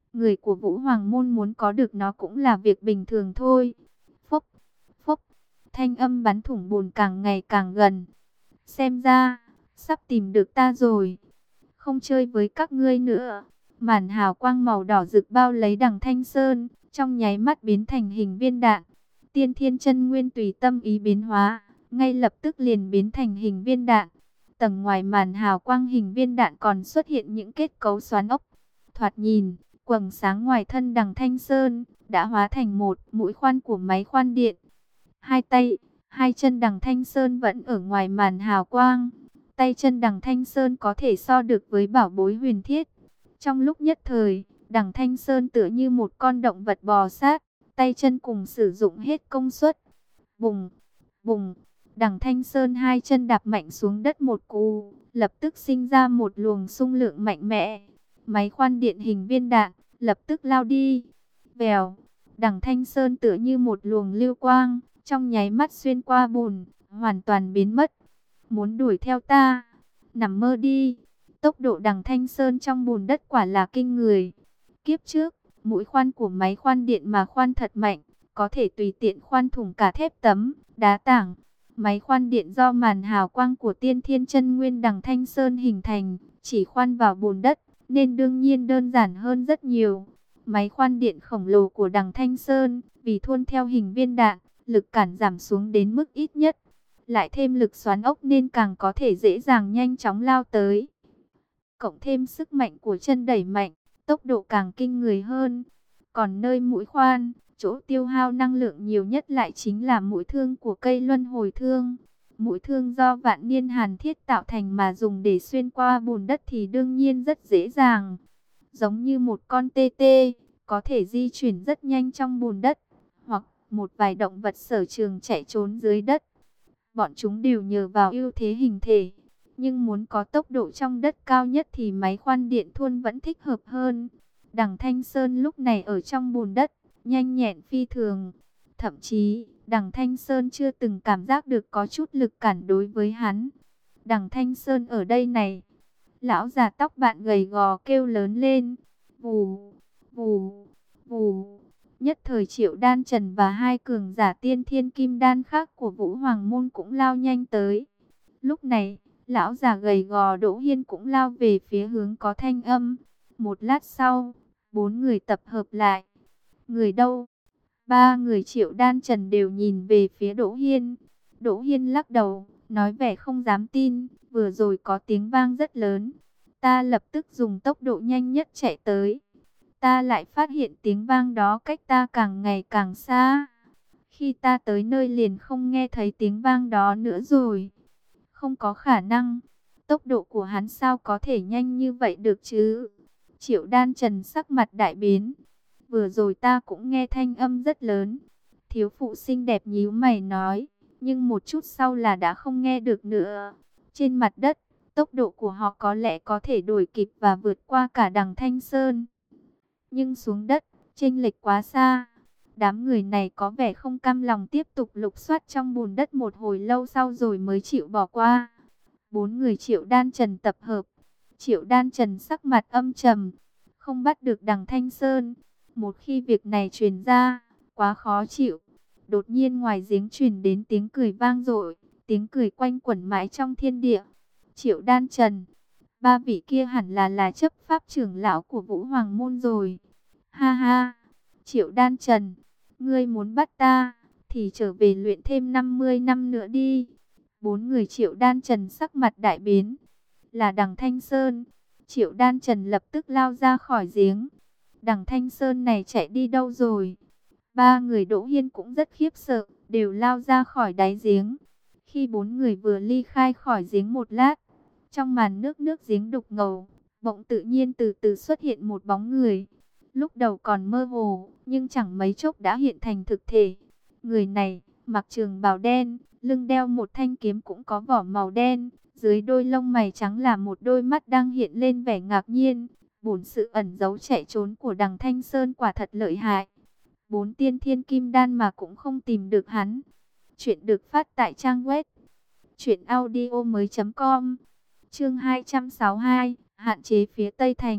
Người của Vũ Hoàng môn muốn có được nó cũng là việc bình thường thôi. Phốc, phốc, thanh âm bắn thủng bùn càng ngày càng gần. Xem ra, sắp tìm được ta rồi. Không chơi với các ngươi nữa. Màn hào quang màu đỏ rực bao lấy Đằng Thanh Sơn, trong nháy mắt biến thành hình viên đạn. Tiên Thiên Chân Nguyên tùy tâm ý biến hóa, ngay lập tức liền biến thành hình viên đạn. Tầng ngoài màn hào quang hình viên đạn còn xuất hiện những kết cấu xoắn ốc. Thoạt nhìn, quầng sáng ngoài thân Đằng Thanh Sơn đã hóa thành một mũi khoan của máy khoan điện. Hai tay, hai chân Đằng Thanh Sơn vẫn ở ngoài màn hào quang. Tay chân Đằng Thanh Sơn có thể so được với bảo bối huyền thiết. Trong lúc nhất thời, Đằng Thanh Sơn tựa như một con động vật bò sát, tay chân cùng sử dụng hết công suất. Bùng, bùng, Đằng Thanh Sơn hai chân đạp mạnh xuống đất một cú, lập tức sinh ra một luồng xung lượng mạnh mẽ. Máy khoan điện hình viên đạn lập tức lao đi. Vèo, Đằng Thanh Sơn tựa như một luồng lưu quang, trong nháy mắt xuyên qua bùn, hoàn toàn biến mất. Muốn đuổi theo ta? Nằm mơ đi. Tốc độ Đằng Thanh Sơn trong bùn đất quả là kinh người. Kiếp trước, mũi khoan của máy khoan điện mà khoan thật mạnh, có thể tùy tiện khoan thủng cả thép tấm, đá tảng. Máy khoan điện do màn hào quang của Tiên Thiên Chân Nguyên Đằng Thanh Sơn hình thành, chỉ khoan vào bùn đất, nên đương nhiên đơn giản hơn rất nhiều. Máy khoan điện khổng lồ của Đằng Thanh Sơn, vì thuôn theo hình viên đạn, lực cản giảm xuống đến mức ít nhất. Lại thêm lực xoắn ốc nên càng có thể dễ dàng nhanh chóng lao tới. Cộng thêm sức mạnh của chân đẩy mạnh, tốc độ càng kinh người hơn. Còn nơi mũi khoan, chỗ tiêu hao năng lượng nhiều nhất lại chính là mũi thương của cây luân hồi thương. Mũi thương do vạn niên hàn thiết tạo thành mà dùng để xuyên qua bùn đất thì đương nhiên rất dễ dàng. Giống như một con tê tê, có thể di chuyển rất nhanh trong bùn đất, hoặc một vài động vật sở trường chạy trốn dưới đất. Bọn chúng đều nhờ vào ưu thế hình thể. Nhưng muốn có tốc độ trong đất cao nhất thì máy khoan điện thuôn vẫn thích hợp hơn. Đằng Thanh Sơn lúc này ở trong bùn đất, nhanh nhẹn phi thường. Thậm chí, Đằng Thanh Sơn chưa từng cảm giác được có chút lực cản đối với hắn. Đằng Thanh Sơn ở đây này. Lão già tóc bạn gầy gò kêu lớn lên. Vù, vù, vù. Nhất thời Triệu Đan Trần và hai cường giả tiên thiên kim đan khác của Vũ Hoàng Môn cũng lao nhanh tới. Lúc này, lão già gầy gò Đỗ Hiên cũng lao về phía hướng có thanh âm. Một lát sau, bốn người tập hợp lại. Người đâu? Ba người Triệu Đan Trần đều nhìn về phía Đỗ Hiên. Đỗ Hiên lắc đầu, nói vẻ không dám tin. Vừa rồi có tiếng vang rất lớn. Ta lập tức dùng tốc độ nhanh nhất chạy tới. Ta lại phát hiện tiếng vang đó cách ta càng ngày càng xa. Khi ta tới nơi liền không nghe thấy tiếng vang đó nữa rồi. Không có khả năng. Tốc độ của hắn sao có thể nhanh như vậy được chứ? Triệu Đan Trần sắc mặt đại biến. Vừa rồi ta cũng nghe thanh âm rất lớn. Thiếu phụ xinh đẹp nhíu mày nói. Nhưng một chút sau là đã không nghe được nữa. Trên mặt đất, tốc độ của họ có lẽ có thể đuổi kịp và vượt qua cả Đằng Thanh Sơn. Nhưng xuống đất, chênh lệch quá xa. Đám người này có vẻ không cam lòng tiếp tục lục soát trong bùn đất một hồi lâu sau rồi mới chịu bỏ qua. Bốn người Triệu Đan Trần tập hợp. Triệu Đan Trần sắc mặt âm trầm, không bắt được Đằng Thanh Sơn. Một khi việc này truyền ra, quá khó chịu. Đột nhiên ngoài giếng truyền đến tiếng cười vang dội, tiếng cười quanh quẩn mãi trong thiên địa. Triệu Đan Trần, ba vị kia hẳn là chấp pháp trưởng lão của Vũ Hoàng Môn rồi. Ha ha, Triệu Đan Trần, ngươi muốn bắt ta, thì trở về luyện thêm 50 năm nữa đi. Bốn người Triệu Đan Trần sắc mặt đại biến. Là Đằng Thanh Sơn. Triệu Đan Trần lập tức lao ra khỏi giếng. Đằng Thanh Sơn này chạy đi đâu rồi? Ba người Đỗ Hiên cũng rất khiếp sợ, đều lao ra khỏi đáy giếng. Khi bốn người vừa ly khai khỏi giếng một lát, trong màn nước giếng đục ngầu, bỗng tự nhiên từ từ xuất hiện một bóng người. Lúc đầu còn mơ hồ, nhưng chẳng mấy chốc đã hiện thành thực thể. Người này mặc trường bào đen, lưng đeo một thanh kiếm cũng có vỏ màu đen, dưới đôi lông mày trắng là một đôi mắt đang hiện lên vẻ ngạc nhiên. Bổn sự ẩn giấu chạy trốn của Đằng Thanh Sơn quả thật lợi hại. 4 tiên thiên kim đan mà cũng không tìm được hắn. Chuyện được phát tại trang web truyệnaudiomoi.com. Chương 262, hạn chế phía Tây Thành.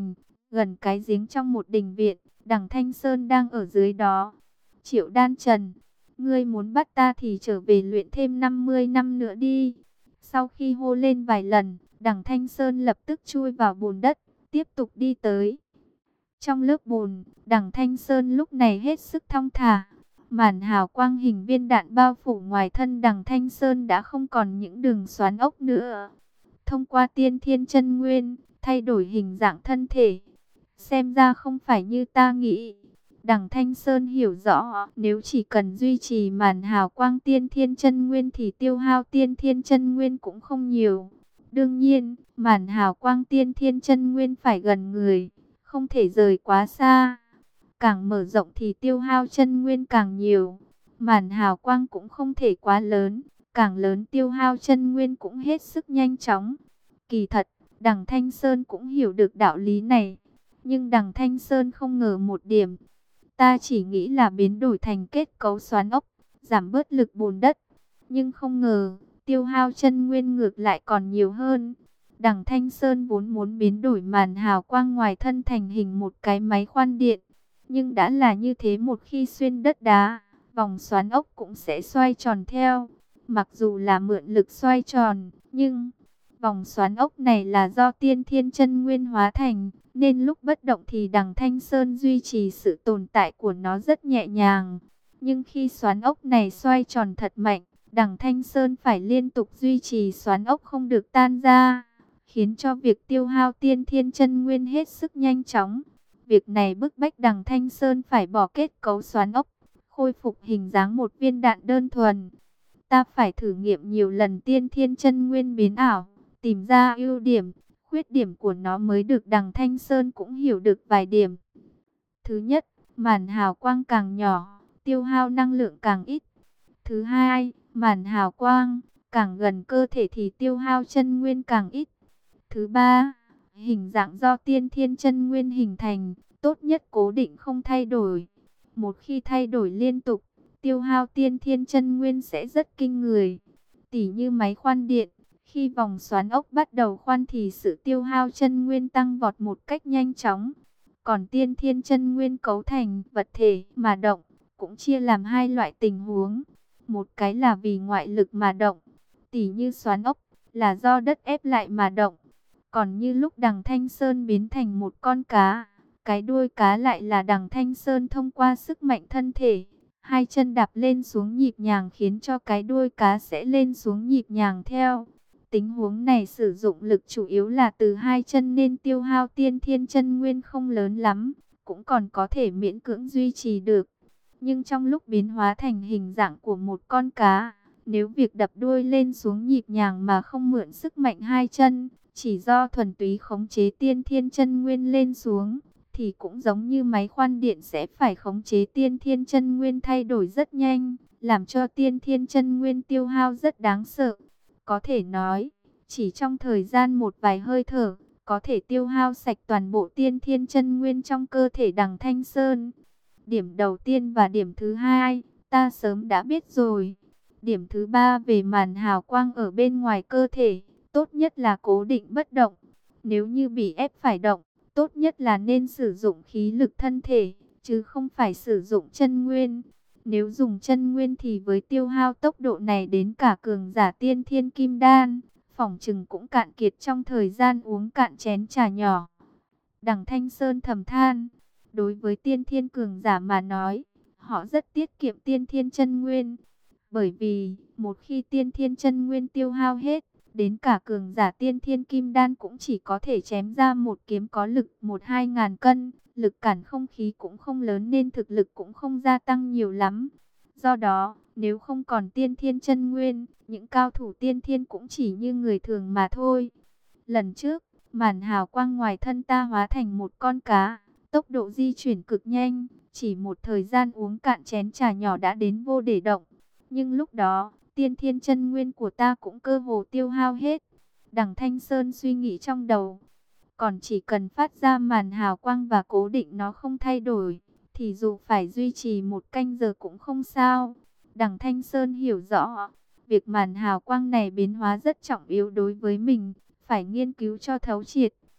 gần cái giếng trong một đình viện, Đằng Thanh Sơn đang ở dưới đó. Triệu Đan Trần, ngươi muốn bắt ta thì trở về luyện thêm 50 năm nữa đi. Sau khi hô lên vài lần, Đằng Thanh Sơn lập tức chui vào bùn đất, tiếp tục đi tới. Trong lớp bùn, Đằng Thanh Sơn lúc này hết sức thong thả. Màn hào quang hình viên đạn bao phủ ngoài thân Đằng Thanh Sơn đã không còn những đường xoắn ốc nữa. Thông qua tiên thiên chân nguyên, thay đổi hình dạng thân thể. Xem ra không phải như ta nghĩ. Đằng Thanh Sơn hiểu rõ, nếu chỉ cần duy trì màn hào quang tiên thiên chân nguyên thì tiêu hao tiên thiên chân nguyên cũng không nhiều. Đương nhiên, màn hào quang tiên thiên chân nguyên phải gần người, không thể rời quá xa. Càng mở rộng thì tiêu hao chân nguyên càng nhiều. Màn hào quang cũng không thể quá lớn, càng lớn tiêu hao chân nguyên cũng hết sức nhanh chóng. Kỳ thật, Đằng Thanh Sơn cũng hiểu được đạo lý này. Nhưng Đằng Thanh Sơn không ngờ một điểm. Ta chỉ nghĩ là biến đổi thành kết cấu xoắn ốc, giảm bớt lực bùn đất. Nhưng không ngờ, tiêu hao chân nguyên ngược lại còn nhiều hơn. Đằng Thanh Sơn vốn muốn biến đổi màn hào quang ngoài thân thành hình một cái máy khoan điện. Nhưng đã là như thế, một khi xuyên đất đá, vòng xoắn ốc cũng sẽ xoay tròn theo. Mặc dù là mượn lực xoay tròn, nhưng vòng xoắn ốc này là do tiên thiên chân nguyên hóa thành, nên lúc bất động thì Đằng Thanh Sơn duy trì sự tồn tại của nó rất nhẹ nhàng. Nhưng khi xoắn ốc này xoay tròn thật mạnh, Đằng Thanh Sơn phải liên tục duy trì xoắn ốc không được tan ra, khiến cho việc tiêu hao tiên thiên chân nguyên hết sức nhanh chóng. Việc này bức bách Đằng Thanh Sơn phải bỏ kết cấu xoắn ốc, khôi phục hình dáng một viên đạn đơn thuần. Ta phải thử nghiệm nhiều lần tiên thiên chân nguyên biến ảo, tìm ra ưu điểm, khuyết điểm của nó mới được. Đằng Thanh Sơn cũng hiểu được vài điểm. Thứ nhất, màn hào quang càng nhỏ, tiêu hao năng lượng càng ít. Thứ hai, màn hào quang càng gần cơ thể thì tiêu hao chân nguyên càng ít. Thứ ba, hình dạng do tiên thiên chân nguyên hình thành, tốt nhất cố định không thay đổi. Một khi thay đổi liên tục, tiêu hao tiên thiên chân nguyên sẽ rất kinh người. Tỉ như máy khoan điện, khi vòng xoắn ốc bắt đầu khoan thì sự tiêu hao chân nguyên tăng vọt một cách nhanh chóng. Còn tiên thiên chân nguyên cấu thành vật thể mà động, cũng chia làm hai loại tình huống. Một cái là vì ngoại lực mà động, tỉ như xoắn ốc, là do đất ép lại mà động. Còn như lúc Đằng Thanh Sơn biến thành một con cá, cái đuôi cá lại là Đằng Thanh Sơn thông qua sức mạnh thân thể. Hai chân đạp lên xuống nhịp nhàng khiến cho cái đuôi cá sẽ lên xuống nhịp nhàng theo. Tình huống này sử dụng lực chủ yếu là từ hai chân nên tiêu hao tiên thiên chân nguyên không lớn lắm, cũng còn có thể miễn cưỡng duy trì được. Nhưng trong lúc biến hóa thành hình dạng của một con cá, nếu việc đập đuôi lên xuống nhịp nhàng mà không mượn sức mạnh hai chân, chỉ do thuần túy khống chế tiên thiên chân nguyên lên xuống, thì cũng giống như máy khoan điện sẽ phải khống chế tiên thiên chân nguyên thay đổi rất nhanh, làm cho tiên thiên chân nguyên tiêu hao rất đáng sợ. Có thể nói, chỉ trong thời gian một vài hơi thở, có thể tiêu hao sạch toàn bộ tiên thiên chân nguyên trong cơ thể Đằng Thanh Sơn. Điểm đầu tiên và điểm thứ hai, ta sớm đã biết rồi. Điểm thứ ba về màn hào quang ở bên ngoài cơ thể, tốt nhất là cố định bất động. Nếu như bị ép phải động, tốt nhất là nên sử dụng khí lực thân thể, chứ không phải sử dụng chân nguyên. Nếu dùng chân nguyên thì với tiêu hao tốc độ này đến cả cường giả tiên thiên kim đan, phỏng chừng cũng cạn kiệt trong thời gian uống cạn chén trà nhỏ. Đằng Thanh Sơn thầm than, đối với tiên thiên cường giả mà nói, họ rất tiết kiệm tiên thiên chân nguyên. Bởi vì, một khi tiên thiên chân nguyên tiêu hao hết, đến cả cường giả tiên thiên kim đan cũng chỉ có thể chém ra một kiếm có lực 1-2 ngàn cân. Lực cản không khí cũng không lớn nên thực lực cũng không gia tăng nhiều lắm. Do đó, nếu không còn tiên thiên chân nguyên, những cao thủ tiên thiên cũng chỉ như người thường mà thôi. Lần trước, màn hào quang ngoài thân ta hóa thành một con cá, tốc độ di chuyển cực nhanh, chỉ một thời gian uống cạn chén trà nhỏ đã đến vô để động. Nhưng lúc đó, tiên thiên chân nguyên của ta cũng cơ hồ tiêu hao hết. Đằng Thanh Sơn suy nghĩ trong đầu, còn chỉ cần phát ra màn hào quang và cố định nó không thay đổi, thì dù phải duy trì 1 canh giờ cũng không sao. Đằng Thanh Sơn hiểu rõ, việc màn hào quang này biến hóa rất trọng yếu đối với mình, phải nghiên cứu cho thấu triệt.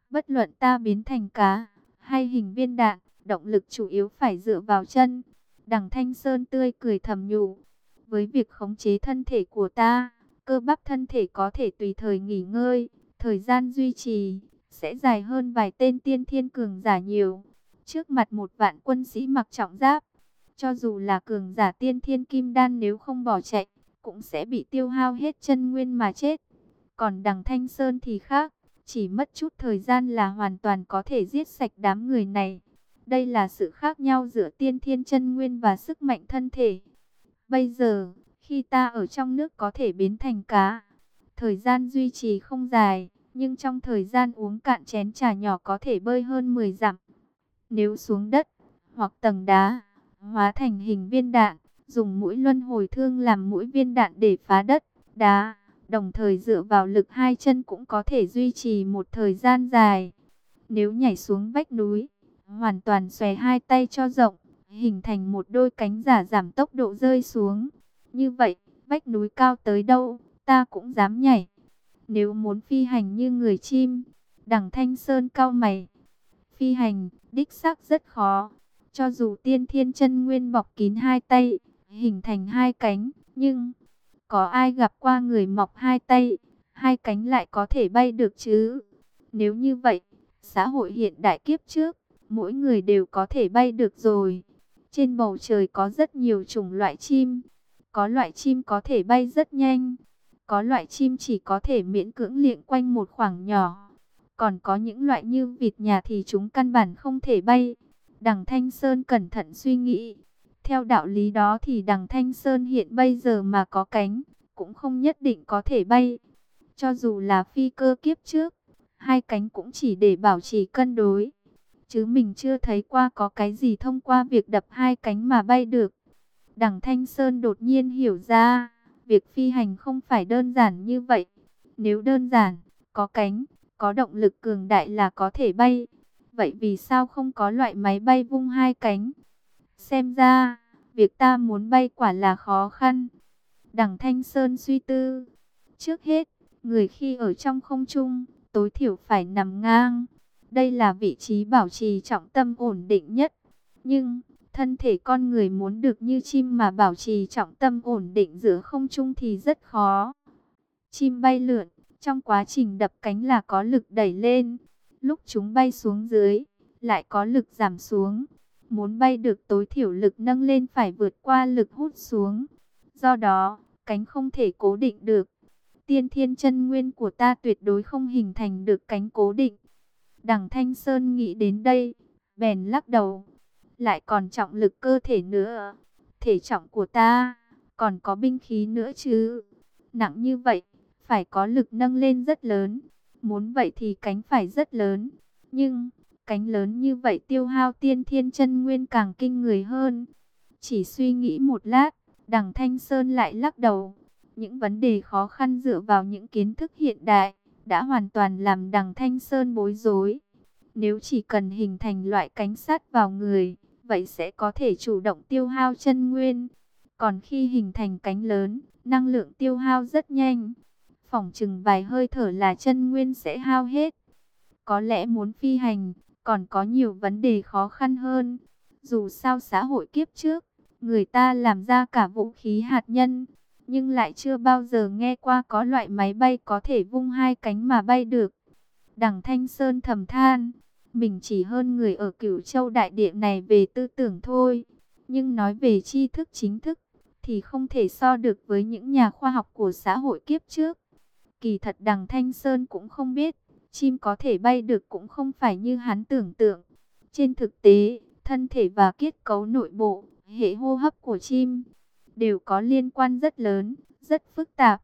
Bất luận ta biến thành cá hay hình viên đạn, động lực chủ yếu phải dựa vào chân. Đằng Thanh Sơn tươi cười thầm nhủ. Với việc khống chế thân thể của ta, cơ bắp thân thể có thể tùy thời nghỉ ngơi, thời gian duy trì sẽ dài hơn vài tên tiên thiên cường giả nhiều. Trước mặt 1 vạn quân sĩ mặc trọng giáp, cho dù là cường giả tiên thiên kim đan nếu không bỏ chạy, cũng sẽ bị tiêu hao hết chân nguyên mà chết. Còn đằng Thanh Sơn thì khác, chỉ mất chút thời gian là hoàn toàn có thể giết sạch đám người này. Đây là sự khác nhau giữa tiên thiên chân nguyên và sức mạnh thân thể. Bây giờ, khi ta ở trong nước có thể biến thành cá, thời gian duy trì không dài, nhưng trong thời gian uống cạn chén trà nhỏ có thể bơi hơn 10 dặm. Nếu xuống đất, hoặc tầng đá, hóa thành hình viên đạn, dùng mũi luân hồi thương làm mũi viên đạn để phá đất, đá, đồng thời dựa vào lực 2 chân cũng có thể duy trì một thời gian dài. Nếu nhảy xuống vách núi, hoàn toàn xòe 2 tay cho rộng, hình thành một đôi cánh giả giảm tốc độ rơi xuống. Như vậy, vách núi cao tới đâu, ta cũng dám nhảy. Nếu muốn phi hành như người chim, đằng Thanh Sơn cau mày. Phi hành, đích xác rất khó. Cho dù tiên thiên chân nguyên bọc kín 2 tay, hình thành 2 cánh, nhưng có ai gặp qua người mọc 2 tay, 2 cánh lại có thể bay được chứ? Nếu như vậy, xã hội hiện đại kiếp trước, mỗi người đều có thể bay được rồi. Trên bầu trời có rất nhiều chủng loại chim. Có loại chim có thể bay rất nhanh. Có loại chim chỉ có thể miễn cưỡng liệng quanh một khoảng nhỏ. Còn có những loại như vịt nhà thì chúng căn bản không thể bay. Đằng Thanh Sơn cẩn thận suy nghĩ. Theo đạo lý đó thì đằng Thanh Sơn hiện bây giờ mà có cánh, cũng không nhất định có thể bay. Cho dù là phi cơ kiếp trước, 2 cánh cũng chỉ để bảo trì cân đối. Chứ mình chưa thấy qua có cái gì thông qua việc đập 2 cánh mà bay được. Đằng Thanh Sơn đột nhiên hiểu ra, việc phi hành không phải đơn giản như vậy. Nếu đơn giản, có cánh, có động lực cường đại là có thể bay. Vậy vì sao không có loại máy bay vung 2 cánh? Xem ra, việc ta muốn bay quả là khó khăn. Đằng Thanh Sơn suy tư. Trước hết, người khi ở trong không trung, tối thiểu phải nằm ngang. Đây là vị trí bảo trì trọng tâm ổn định nhất. Nhưng, thân thể con người muốn được như chim mà bảo trì trọng tâm ổn định giữa không trung thì rất khó. Chim bay lượn, trong quá trình đập cánh là có lực đẩy lên. Lúc chúng bay xuống dưới, lại có lực giảm xuống. Muốn bay được tối thiểu lực nâng lên phải vượt qua lực hút xuống. Do đó, cánh không thể cố định được. Tiên thiên chân nguyên của ta tuyệt đối không hình thành được cánh cố định. Đằng Thanh Sơn nghĩ đến đây, bèn lắc đầu. Lại còn trọng lực cơ thể nữa. Thể trọng của ta, còn có binh khí nữa chứ. Nặng như vậy, phải có lực nâng lên rất lớn. Muốn vậy thì cánh phải rất lớn. Nhưng, cánh lớn như vậy tiêu hao tiên thiên chân nguyên càng kinh người hơn. Chỉ suy nghĩ một lát, đằng Thanh Sơn lại lắc đầu. Những vấn đề khó khăn dựa vào những kiến thức hiện đại, đã hoàn toàn làm đằng Thanh Sơn bối rối. Nếu chỉ cần hình thành loại cánh sát vào người, vậy sẽ có thể chủ động tiêu hao chân nguyên. Còn khi hình thành cánh lớn, năng lượng tiêu hao rất nhanh. Phỏng chừng vài hơi thở là chân nguyên sẽ hao hết. Có lẽ muốn phi hành, còn có nhiều vấn đề khó khăn hơn. Dù sao xã hội kiếp trước, người ta làm ra cả vũ khí hạt nhân, nhưng lại chưa bao giờ nghe qua có loại máy bay có thể vung 2 cánh mà bay được. Đằng Thanh Sơn thầm than, mình chỉ hơn người ở Cửu Châu đại địa này về tư tưởng thôi. Nhưng nói về tri thức chính thức, thì không thể so được với những nhà khoa học của xã hội kiếp trước. Kỳ thật đằng Thanh Sơn cũng không biết, chim có thể bay được cũng không phải như hắn tưởng tượng. Trên thực tế, thân thể và kết cấu nội bộ, hệ hô hấp của chim, đều có liên quan rất lớn, rất phức tạp.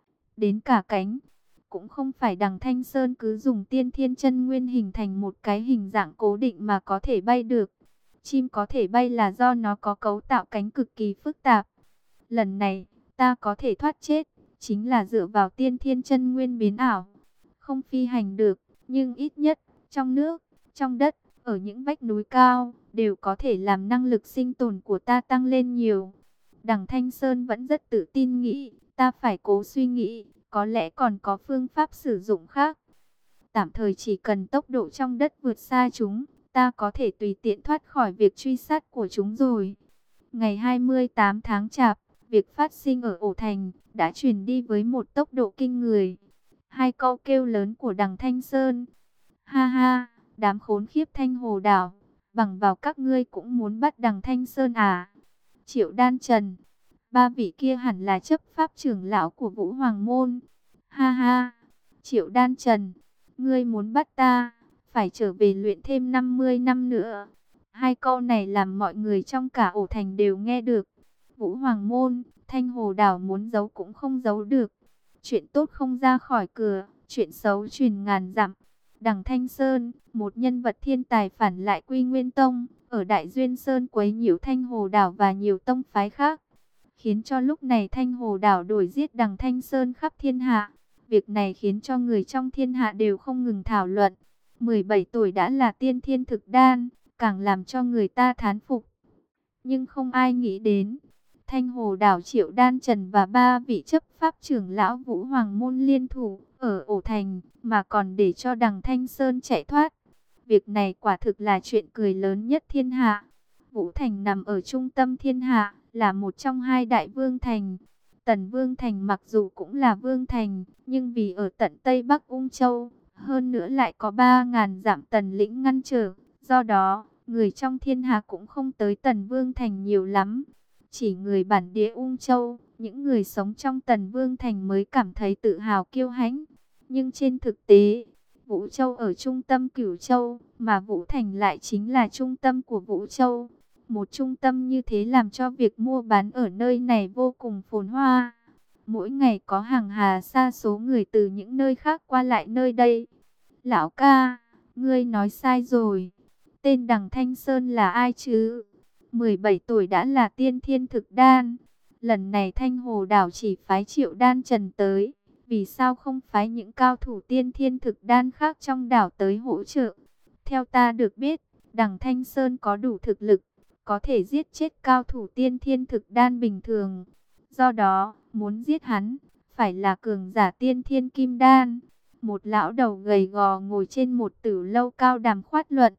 Đến cả cánh, cũng không phải đằng Thanh Sơn cứ dùng tiên thiên chân nguyên hình thành một cái hình dạng cố định mà có thể bay được. Chim có thể bay là do nó có cấu tạo cánh cực kỳ phức tạp. Lần này, ta có thể thoát chết, chính là dựa vào tiên thiên chân nguyên biến ảo. Không phi hành được, nhưng ít nhất, trong nước, trong đất, ở những vách núi cao, đều có thể làm năng lực sinh tồn của ta tăng lên nhiều. Đằng Thanh Sơn vẫn rất tự tin nghĩ, ta phải cố suy nghĩ, có lẽ còn có phương pháp sử dụng khác. Tạm thời chỉ cần tốc độ trong đất vượt xa chúng, ta có thể tùy tiện thoát khỏi việc truy sát của chúng rồi. Ngày 28 tháng Chạp, việc phát sinh ở ổ thành đã truyền đi với một tốc độ kinh người. Hai câu kêu lớn của đằng Thanh Sơn. Ha ha, đám khốn khiếp Thanh Hồ Đảo, bằng vào các ngươi cũng muốn bắt đằng Thanh Sơn à? Triệu Đan Trần, ba vị kia hẳn là chấp pháp trưởng lão của Vũ Hoàng Môn. Ha ha, Triệu Đan Trần, ngươi muốn bắt ta, phải trở về luyện thêm 50 năm nữa. Hai câu này làm mọi người trong cả ổ thành đều nghe được. Vũ Hoàng Môn, Thanh Hồ Đảo muốn giấu cũng không giấu được. Chuyện tốt không ra khỏi cửa, chuyện xấu truyền ngàn dặm. Đằng Thanh Sơn, một nhân vật thiên tài phản lại Quy Nguyên Tông, ở Đại Duyên Sơn quấy nhiễu Thanh Hồ Đảo và nhiều tông phái khác, khiến cho lúc này Thanh Hồ Đảo đuổi giết đằng Thanh Sơn khắp thiên hạ. Việc này khiến cho người trong thiên hạ đều không ngừng thảo luận. 17 tuổi đã là tiên thiên thực đan, càng làm cho người ta thán phục. Nhưng không ai nghĩ đến, Thanh Hồ Đảo Triệu Đan Trần và ba vị chấp pháp trưởng lão Vũ Hoàng Môn liên thủ ở ổ thành, mà còn để cho đằng Thanh Sơn chạy thoát. Việc này quả thực là chuyện cười lớn nhất thiên hạ. Vũ Thành nằm ở trung tâm thiên hạ, là một trong hai đại vương thành. Tần Vương Thành mặc dù cũng là vương thành, nhưng vì ở tận Tây Bắc Ung Châu, hơn nữa lại có 3.000 dặm tần lĩnh ngăn trở. Do đó, người trong thiên hạ cũng không tới Tần Vương Thành nhiều lắm. Chỉ người bản địa Ung Châu, những người sống trong Tần Vương Thành mới cảm thấy tự hào kiêu hãnh. Nhưng trên thực tế, Vũ Châu ở trung tâm Cửu Châu, mà Vũ Thành lại chính là trung tâm của Vũ Châu. Một trung tâm như thế làm cho việc mua bán ở nơi này vô cùng phồn hoa. Mỗi ngày có hàng hà sa số người từ những nơi khác qua lại nơi đây. Lão ca, ngươi nói sai rồi. Tên đằng Thanh Sơn là ai chứ? 17 tuổi đã là tiên thiên thực đan. Lần này Thanh Hồ Đảo chỉ phái Triệu Đan Trần tới. Vì sao không phái những cao thủ tiên thiên thực đan khác trong đảo tới hỗ trợ? Theo ta được biết, đằng Thanh Sơn có đủ thực lực, có thể giết chết cao thủ tiên thiên thực đan bình thường. Do đó, muốn giết hắn, phải là cường giả tiên thiên kim đan. Một lão đầu gầy gò ngồi trên một tử lâu cao đàm khoát luận.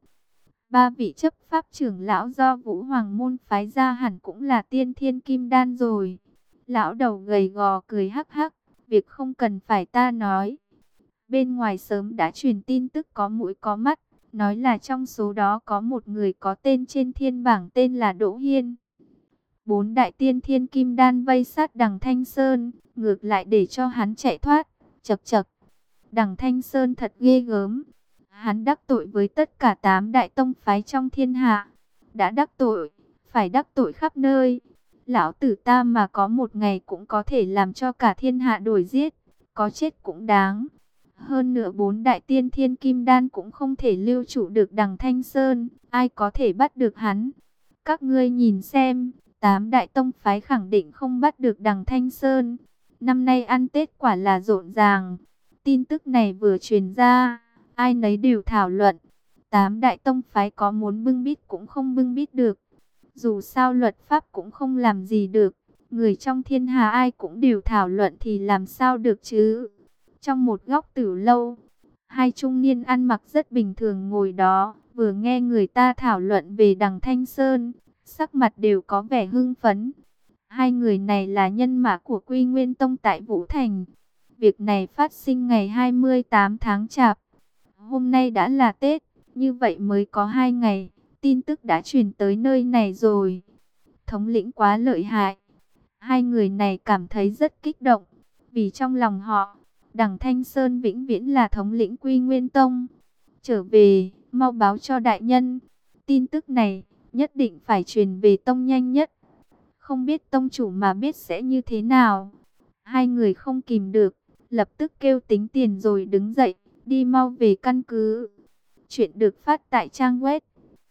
Ba vị chấp pháp trưởng lão do Vũ Hoàng Môn phái ra hẳn cũng là tiên thiên kim đan rồi. Lão đầu gầy gò cười hắc hắc, việc không cần phải ta nói. Bên ngoài sớm đã truyền tin tức có mũi có mắt, nói là trong số đó có một người có tên trên thiên bảng tên là Đỗ Hiên. 4 đại tiên thiên kim đan vây sát đằng Thanh Sơn, ngược lại để cho hắn chạy thoát. Chậc chậc, đằng Thanh Sơn thật ghê gớm. Hắn đắc tội với tất cả 8 đại tông phái trong thiên hạ. Đã đắc tội, phải đắc tội khắp nơi. Lão tử ta mà có một ngày cũng có thể làm cho cả thiên hạ đuổi giết, có chết cũng đáng. Hơn nữa 4 đại tiên thiên kim đan cũng không thể lưu trụ được đằng Thanh Sơn, ai có thể bắt được hắn? Các ngươi nhìn xem, 8 đại tông phái khẳng định không bắt được đằng Thanh Sơn. Năm nay ăn Tết quả là rộn ràng. Tin tức này vừa truyền ra, ai nấy đều thảo luận. 8 đại tông phái có muốn bưng bít cũng không bưng bít được. Dù sao luật pháp cũng không làm gì được. Người trong thiên hạ ai cũng đều thảo luận thì làm sao được chứ. Trong một góc tử lâu, hai trung niên ăn mặc rất bình thường ngồi đó, vừa nghe người ta thảo luận về đằng Thanh Sơn, sắc mặt đều có vẻ hưng phấn. Hai người này là nhân mã của Quy Nguyên Tông tại Vũ Thành. Việc này phát sinh ngày 28 tháng Chạp. Hôm nay đã là Tết, như vậy mới có 2 ngày, tin tức đã truyền tới nơi này rồi. Thống lĩnh quá lợi hại. Hai người này cảm thấy rất kích động, vì trong lòng họ, đằng Thanh Sơn vĩnh viễn là thống lĩnh Quy Nguyên Tông. Trở về, mau báo cho đại nhân. Tin tức này nhất định phải truyền về tông nhanh nhất. Không biết tông chủ mà biết sẽ như thế nào. Hai người không kìm được, lập tức kêu tính tiền rồi đứng dậy, đi mau về căn cứ. Chuyện được phát tại trang web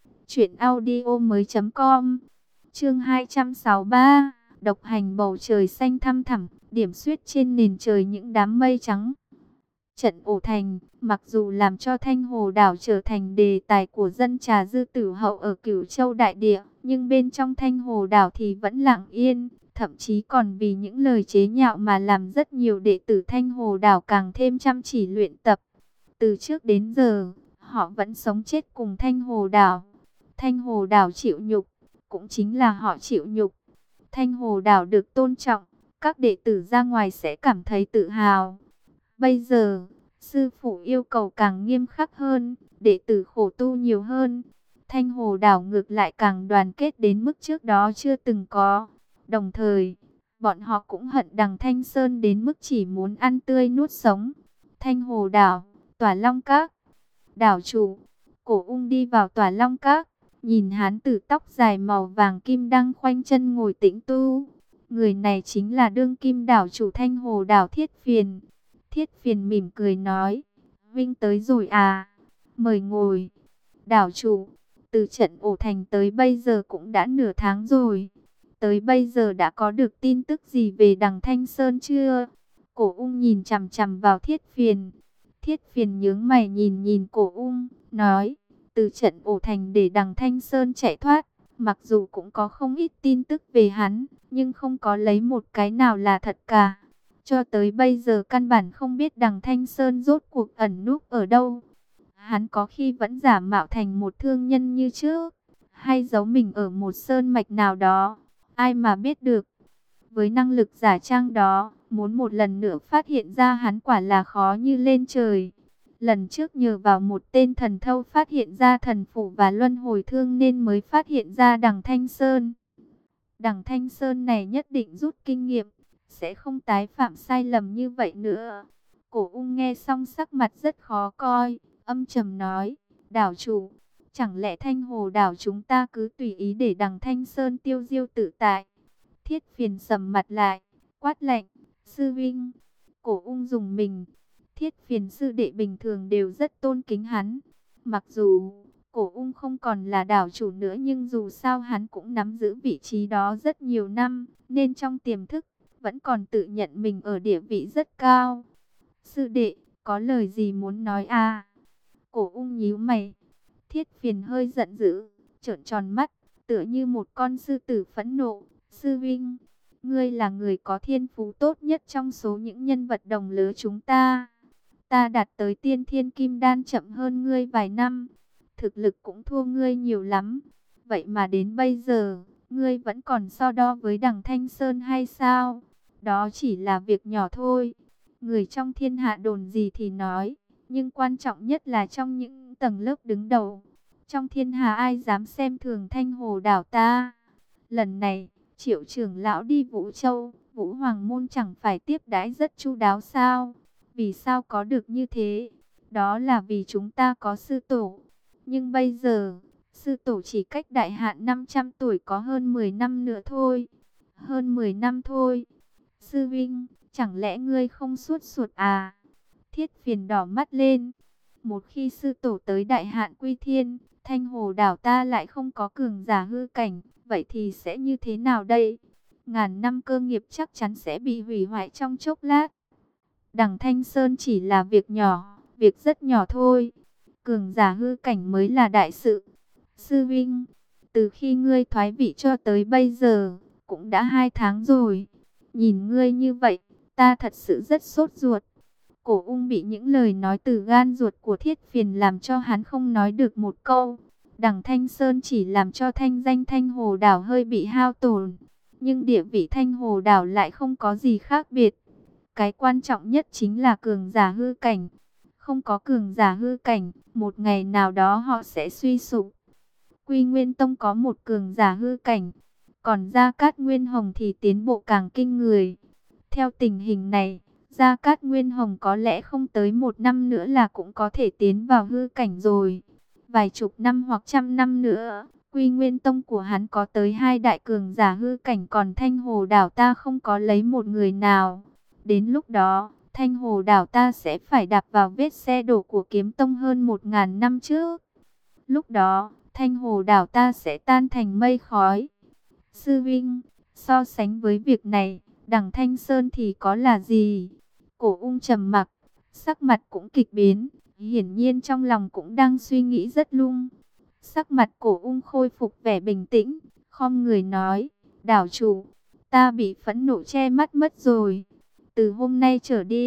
truyệnaudiomoi.com. Chương 263, độc hành bầu trời xanh thăm thẳm, điểm xuyết trên nền trời những đám mây trắng. Trận ổ thành, mặc dù làm cho Thanh Hồ Đảo trở thành đề tài của dân trà dư tử hậu ở Cửu Châu đại địa, nhưng bên trong Thanh Hồ Đảo thì vẫn lặng yên, thậm chí còn vì những lời chế nhạo mà làm rất nhiều đệ tử Thanh Hồ Đảo càng thêm chăm chỉ luyện tập. Từ trước đến giờ, họ vẫn sống chết cùng Thanh Hồ Đảo. Thanh Hồ Đảo chịu nhục, cũng chính là họ chịu nhục. Thanh Hồ Đảo được tôn trọng, các đệ tử ra ngoài sẽ cảm thấy tự hào. Bây giờ, sư phụ yêu cầu càng nghiêm khắc hơn, đệ tử khổ tu nhiều hơn. Thanh Hồ Đảo ngược lại càng đoàn kết đến mức trước đó chưa từng có. Đồng thời, bọn họ cũng hận Đằng Thanh Sơn đến mức chỉ muốn ăn tươi nuốt sống. Thanh Hồ Đảo, Tỏa Long Các. Đảo chủ, Cổ Ung đi vào Tỏa Long Các, nhìn hán tử tóc dài màu vàng kim đang khoanh chân ngồi tĩnh tu. Người này chính là đương kim đảo chủ Thanh Hồ Đảo Thiết Phiền. Thiết Phiền mỉm cười nói, Vinh tới rồi à, mời ngồi. Đảo chủ, từ trận ổ thành tới bây giờ cũng đã nửa tháng rồi. Tới bây giờ đã có được tin tức gì về Đằng Thanh Sơn chưa? Cổ Ung nhìn chằm chằm vào Thiết Phiền. Thiết Phiền nhướng mày nhìn nhìn Cổ Ung, nói, từ trận ổ thành để Đằng Thanh Sơn chạy thoát, mặc dù cũng có không ít tin tức về hắn, nhưng không có lấy một cái nào là thật cả. Cho tới bây giờ căn bản không biết Đằng Thanh Sơn rốt cuộc ẩn núp ở đâu. Hắn có khi vẫn giả mạo thành một thương nhân như trước, hay giấu mình ở một sơn mạch nào đó, ai mà biết được. Với năng lực giả trang đó, muốn một lần nữa phát hiện ra hắn quả là khó như lên trời. Lần trước nhờ vào một tên thần thâu phát hiện ra thần phủ và luân hồi thương nên mới phát hiện ra Đằng Thanh Sơn. Đằng Thanh Sơn này nhất định rút kinh nghiệm, sẽ không tái phạm sai lầm như vậy nữa. Cổ Ung nghe xong sắc mặt rất khó coi, âm trầm nói, đảo chủ, chẳng lẽ Thanh Hồ Đảo chúng ta cứ tùy ý để Đằng Thanh Sơn tiêu diêu tự tại? Thiết Phiền sầm mặt lại, quát lạnh, sư vinh. Cổ Ung dùng mình. Thiết Phiền sư đệ bình thường đều rất tôn kính hắn. Mặc dù Cổ Ung không còn là đảo chủ nữa, nhưng dù sao hắn cũng nắm giữ vị trí đó rất nhiều năm, nên trong tiềm thức vẫn còn tự nhận mình ở địa vị rất cao. Sư đệ, có lời gì muốn nói à? Cổ Ung nhíu mày. Thiết Phiền hơi giận dữ, trợn tròn mắt, tựa như một con sư tử phẫn nộ. Sư vinh, ngươi là người có thiên phú tốt nhất trong số những nhân vật đồng lứa chúng ta. Ta đạt tới tiên thiên kim đan chậm hơn ngươi vài năm, thực lực cũng thua ngươi nhiều lắm. Vậy mà đến bây giờ, ngươi vẫn còn so đo với Đằng Thanh Sơn hay sao? Đó chỉ là việc nhỏ thôi. Người trong thiên hạ đồn gì thì nói, nhưng quan trọng nhất là trong những tầng lớp đứng đầu. Trong thiên hạ ai dám xem thường Thanh Hồ Đảo ta? Lần này, Triệu trưởng lão đi Vũ Châu, Vũ Hoàng môn chẳng phải tiếp đãi rất chu đáo sao? Vì sao có được như thế? Đó là vì chúng ta có sư tổ. Nhưng bây giờ, sư tổ chỉ cách đại hạn 500 tuổi có hơn 10 năm nữa thôi. Hơn 10 năm thôi. Sư Vinh, chẳng lẽ ngươi không suốt ruột à? Thiết Phiền đỏ mắt lên. Một khi sư tổ tới đại hạn quy thiên, Thanh Hồ Đảo ta lại không có cường giả hư cảnh, vậy thì sẽ như thế nào đây? Ngàn năm cơ nghiệp chắc chắn sẽ bị hủy hoại trong chốc lát. Đằng Thanh Sơn chỉ là việc nhỏ, việc rất nhỏ thôi. Cường giả hư cảnh mới là đại sự. Sư Vinh, từ khi ngươi thoái vị cho tới bây giờ, cũng đã 2 tháng rồi. Nhìn ngươi như vậy, ta thật sự rất sốt ruột. Cổ Ung bị những lời nói từ gan ruột của Thiết Phiền làm cho hắn không nói được một câu. Đằng Thanh Sơn chỉ làm cho thanh danh Thanh Hồ Đảo hơi bị hao tổn, nhưng địa vị Thanh Hồ Đảo lại không có gì khác biệt. Cái quan trọng nhất chính là cường giả hư cảnh. Không có cường giả hư cảnh, một ngày nào đó họ sẽ suy sụp. Quy Nguyên Tông có một cường giả hư cảnh, còn Gia Cát Nguyên Hồng thì tiến bộ càng kinh người. Theo tình hình này, Gia Cát Nguyên Hồng có lẽ không tới 1 năm nữa là cũng có thể tiến vào hư cảnh rồi. Vài chục năm hoặc trăm năm nữa, Quy Nguyên Tông của hắn có tới 2 đại cường giả hư cảnh, còn Thanh Hồ Đảo ta không có lấy một người nào. Đến lúc đó, Thanh Hồ Đảo ta sẽ phải đạp vào vết xe đổ của Kiếm Tông hơn 1000 năm trước. Lúc đó, Thanh Hồ Đảo ta sẽ tan thành mây khói. Sư Vinh, so sánh với việc này, Đằng Thanh Sơn thì có là gì? Cổ Ung trầm mặc, sắc mặt cũng kịch biến, hiển nhiên trong lòng cũng đang suy nghĩ rất lung. Sắc mặt Cổ Ung khôi phục vẻ bình tĩnh, khom người nói, đảo chủ, ta bị phẫn nộ che mắt mất rồi. Từ hôm nay trở đi,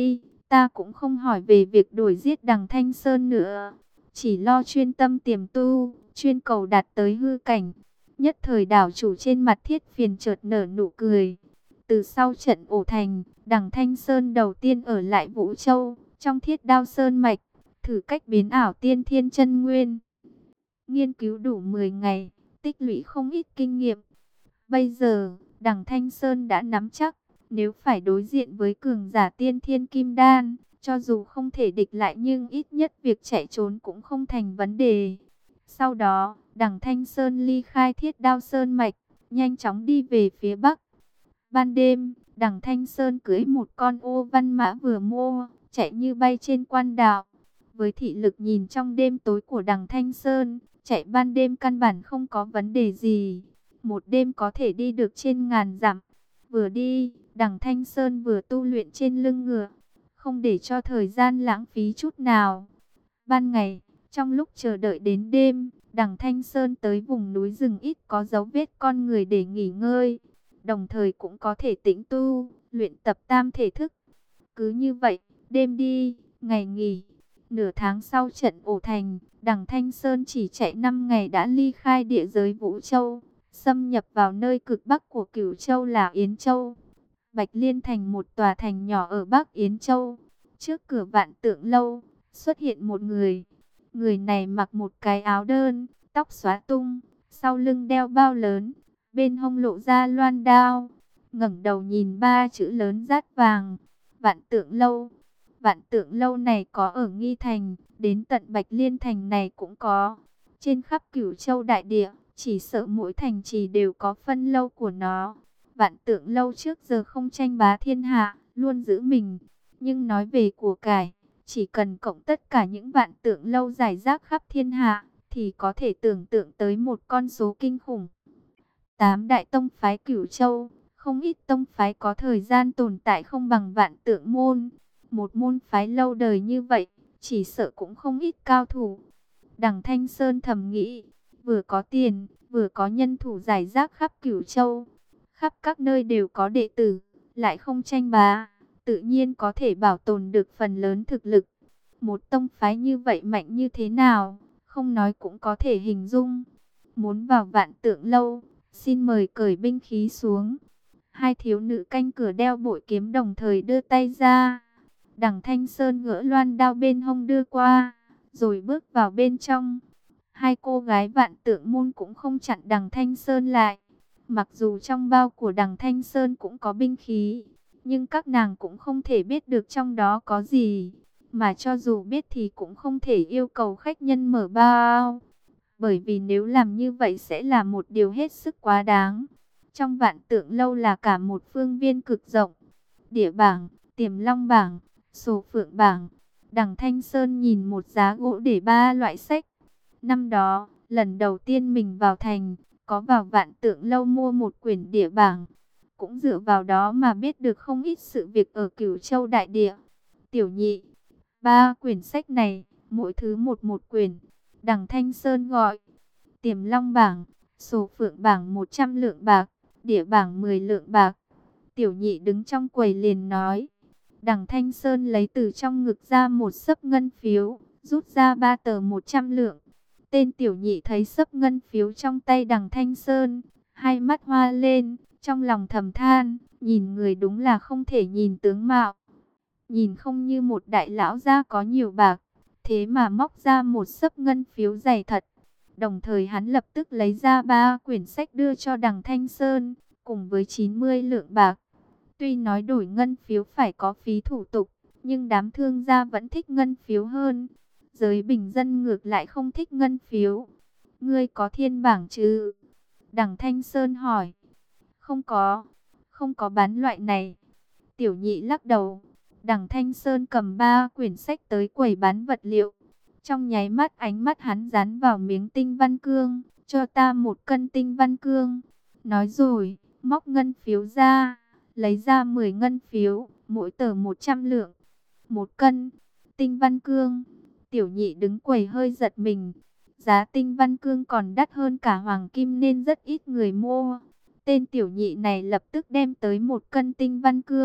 Ta cũng không hỏi về việc đuổi giết Đằng Thanh Sơn nữa, chỉ lo chuyên tâm tiềm tu, chuyên cầu đạt tới hư cảnh. Nhất thời đảo chủ trên mặt Thiết Phiền chợt nở nụ cười. Từ sau trận ổ thành, Đằng Thanh Sơn đầu tiên ở lại Vũ Châu, trong Thiết Đao Sơn mạch, thử cách biến ảo tiên thiên chân nguyên. Nghiên cứu đủ 10 ngày, tích lũy không ít kinh nghiệm. Bây giờ, Đằng Thanh Sơn đã nắm chắc, nếu phải đối diện với cường giả tiên thiên kim đan, cho dù không thể địch lại nhưng ít nhất việc chạy trốn cũng không thành vấn đề. Sau đó, Đằng Thanh Sơn ly khai Thiết Đao Sơn mạch, nhanh chóng đi về phía bắc. Ban đêm, Đằng Thanh Sơn cưỡi một con ô văn mã vừa mua, chạy như bay trên quan đạo. Với thị lực nhìn trong đêm tối của Đằng Thanh Sơn, chạy ban đêm căn bản không có vấn đề gì. Một đêm có thể đi được trên ngàn dặm. Vừa đi, Đằng Thanh Sơn vừa tu luyện trên lưng ngựa, không để cho thời gian lãng phí chút nào. Ban ngày, trong lúc chờ đợi đến đêm, Đằng Thanh Sơn tới vùng núi rừng ít có dấu vết con người để nghỉ ngơi, đồng thời cũng có thể tĩnh tu, luyện tập tam thể thức. Cứ như vậy, đêm đi, ngày nghỉ. Nửa tháng sau trận ổ thành, Đằng Thanh Sơn chỉ chạy 5 ngày đã ly khai địa giới Vũ Châu, xâm nhập vào nơi cực bắc của Cửu Châu là Yến Châu. Bạch Liên thành một tòa thành nhỏ ở Bắc Yến Châu. Trước cửa Vạn Tượng lâu, xuất hiện một người. Người này mặc một cái áo đơn, tóc xóa tung, sau lưng đeo bao lớn, bên hông lộ ra loan đao, ngẩng đầu nhìn ba chữ lớn dát vàng, Vạn Tượng lâu. Vạn Tượng lâu này có ở Nghi Thành, đến tận Bạch Liên thành này cũng có. Trên khắp Cửu Châu đại địa, chỉ sợ mỗi thành trì đều có phân lâu của nó. Vạn Tượng lâu trước giờ không tranh bá thiên hạ, luôn giữ mình. Nhưng nói về của cải, chỉ cần cộng tất cả những Vạn Tượng lâu rải rác khắp thiên hạ, thì có thể tưởng tượng tới một con số kinh khủng. 8 đại tông phái Cửu Châu, không ít tông phái có thời gian tồn tại không bằng Vạn Tượng môn. Một môn phái lâu đời như vậy, chỉ sợ cũng không ít cao thủ. Đằng Thanh Sơn thầm nghĩ, vừa có tiền, vừa có nhân thủ rải rác khắp Cửu Châu. Khắp các nơi đều có đệ tử, lại không tranh bá, tự nhiên có thể bảo tồn được phần lớn thực lực. Một tông phái như vậy mạnh như thế nào, không nói cũng có thể hình dung. Muốn vào Vạn Tượng lâu, xin mời cởi binh khí xuống. Hai thiếu nữ canh cửa đeo bội kiếm đồng thời đưa tay ra. Đằng Thanh Sơn gỡ loan đao bên hông đưa qua, rồi bước vào bên trong. Hai cô gái Vạn Tượng môn cũng không chặn Đằng Thanh Sơn lại. Mặc dù trong bao của Đằng Thanh Sơn cũng có binh khí, nhưng các nàng cũng không thể biết được trong đó có gì. Mà cho dù biết thì cũng không thể yêu cầu khách nhân mở bao, bởi vì nếu làm như vậy sẽ là một điều hết sức quá đáng. Trong Vạn Tượng lâu là cả một phương viên cực rộng. Địa bảng, Tiềm Long bảng, Sổ Phượng bảng. Đằng Thanh Sơn nhìn một giá gỗ để 3 loại sách. Năm đó, lần đầu tiên mình vào thành, có vào Vạn Tượng lâu mua một quyển địa bảng. Cũng dựa vào đó mà biết được không ít sự việc ở Cửu Châu đại địa. Tiểu nhị, 3 quyển sách này, mỗi thứ một quyển. Đằng Thanh Sơn gọi. Tiềm Long bảng, Sổ Phượng bảng 100 lượng bạc, địa bảng 10 lượng bạc. Tiểu nhị đứng trong quầy liền nói. Đằng Thanh Sơn lấy từ trong ngực ra một xấp ngân phiếu, rút ra 3 tờ 100 lượng. Tên tiểu nhị thấy xấp ngân phiếu trong tay Đằng Thanh Sơn, hai mắt hoa lên, trong lòng thầm than, nhìn người đúng là không thể nhìn tướng mạo. Nhìn không như một đại lão gia có nhiều bạc, thế mà móc ra một xấp ngân phiếu dày thật. Đồng thời hắn lập tức lấy ra 3 quyển sách đưa cho Đằng Thanh Sơn, cùng với 90 lượng bạc. Tuy nói đổi ngân phiếu phải có phí thủ tục, nhưng đám thương gia vẫn thích ngân phiếu hơn. Giới bình dân ngược lại không thích ngân phiếu. Ngươi có thiên bảng chứ? Đằng Thanh Sơn hỏi. Không có, không có bán loại này. Tiểu nhị lắc đầu. Đằng Thanh Sơn cầm 3 quyển sách tới quầy bán vật liệu. Trong nháy mắt ánh mắt hắn dán vào miếng tinh văn cương. Cho ta 1 cân tinh văn cương. Nói rồi, móc ngân phiếu ra. Lấy ra 10 ngân phiếu, mỗi tờ 100 lượng. 1 cân, tinh văn cương. Tiểu nhị đứng quầy hơi giật mình. Giá tinh văn cương còn đắt hơn cả hoàng kim nên rất ít người mua. Tên tiểu nhị này lập tức đem tới 1 cân tinh văn cương,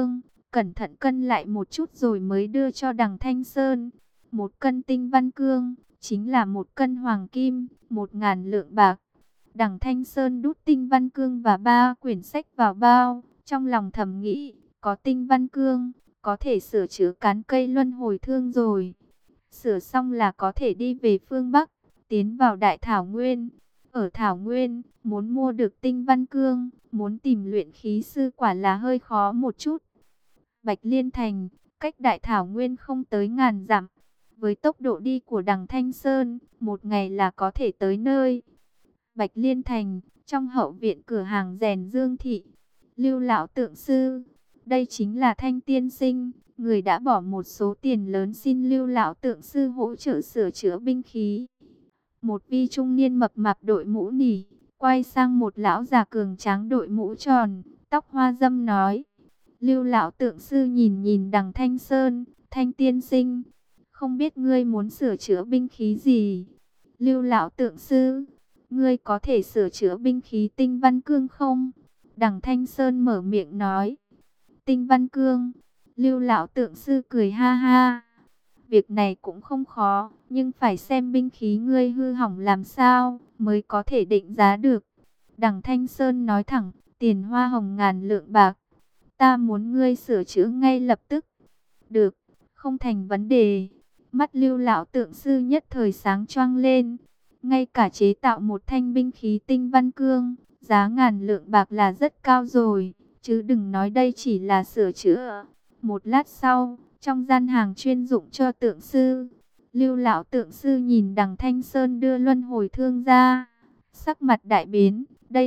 cẩn thận cân lại một chút rồi mới đưa cho Đằng Thanh Sơn. 1 cân tinh văn cương, chính là 1 cân hoàng kim, 1000 lượng bạc. Đằng Thanh Sơn đút tinh văn cương và 3 quyển sách vào bao, trong lòng thầm nghĩ, có tinh văn cương, có thể sửa chữa cán cây luân hồi thương rồi. Sửa xong là có thể đi về phương Bắc, tiến vào Đại Thảo Nguyên. Ở Thảo Nguyên, muốn mua được tinh văn cương, muốn tìm luyện khí sư quả là hơi khó một chút. Bạch Liên Thành, cách Đại Thảo Nguyên không tới ngàn dặm. Với tốc độ đi của Đằng Thanh Sơn, 1 ngày là có thể tới nơi. Bạch Liên Thành, trong hậu viện cửa hàng rèn Dương Thị. Lưu lão tượng sư, đây chính là Thanh tiên sinh, người đã bỏ một số tiền lớn xin Lưu lão tượng sư hỗ trợ sửa chữa binh khí. Một vi trung niên mập mạp đội mũ nỉ, quay sang một lão già cường tráng đội mũ tròn, tóc hoa dâm nói. Lưu lão tượng sư nhìn nhìn Đằng Thanh Sơn, Thanh tiên sinh, không biết ngươi muốn sửa chữa binh khí gì? Lưu lão tượng sư, ngươi có thể sửa chữa binh khí tinh văn cương không? Đằng Thanh Sơn mở miệng nói. Tinh văn cương. Lưu lão tượng sư cười ha ha. Việc này cũng không khó, nhưng phải xem binh khí ngươi hư hỏng làm sao mới có thể định giá được. Đằng Thanh Sơn nói thẳng, tiền hoa hồng 1000 lượng bạc. Ta muốn ngươi sửa chữa ngay lập tức. Được, không thành vấn đề. Mắt Lưu lão tượng sư nhất thời sáng choang lên. Ngay cả chế tạo một thanh binh khí tinh văn cương, giá 1000 lượng bạc là rất cao rồi, chứ đừng nói đây chỉ là sửa chữa. Một lát sau, trong gian hàng chuyên dụng cho tượng sư, Lưu lão tượng sư nhìn Đằng Thanh Sơn đưa luân hồi thương ra, sắc mặt đại biến.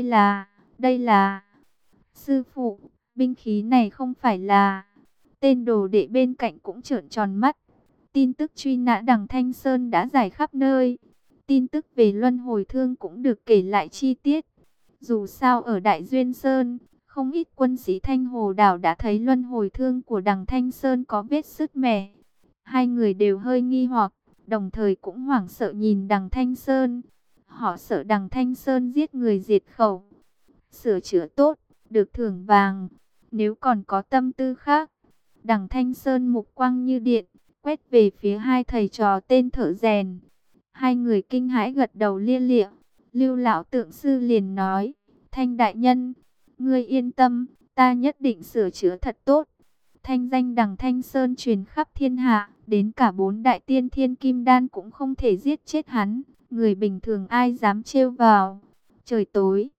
Đây là sư phụ, binh khí này không phải là. Tên đồ đệ bên cạnh cũng trợn tròn mắt. Tin tức truy nã Đằng Thanh Sơn đã giải khắp nơi. Tin tức về luân hồi thương cũng được kể lại chi tiết. Dù sao ở Đại Duyên Sơn, không ít quân sĩ Thanh Hồ Đảo đã thấy luân hồi thương của Đằng Thanh Sơn có vết sứt mẻ. Hai người đều hơi nghi hoặc, đồng thời cũng hoảng sợ nhìn Đằng Thanh Sơn. Họ sợ Đằng Thanh Sơn giết người diệt khẩu. Sửa chữa tốt, được thưởng vàng. Nếu còn có tâm tư khác. Đằng Thanh Sơn mục quang như điện, quét về phía hai thầy trò tên thợ rèn. Hai người kinh hãi gật đầu lia lịa. Lưu lão tượng sư liền nói, Thanh đại nhân, ngươi yên tâm, ta nhất định sửa chữa thật tốt. Thanh danh Đằng Thanh Sơn truyền khắp thiên hạ, đến cả 4 đại tiên thiên kim đan cũng không thể giết chết hắn. Người bình thường ai dám trêu vào. Trời tối,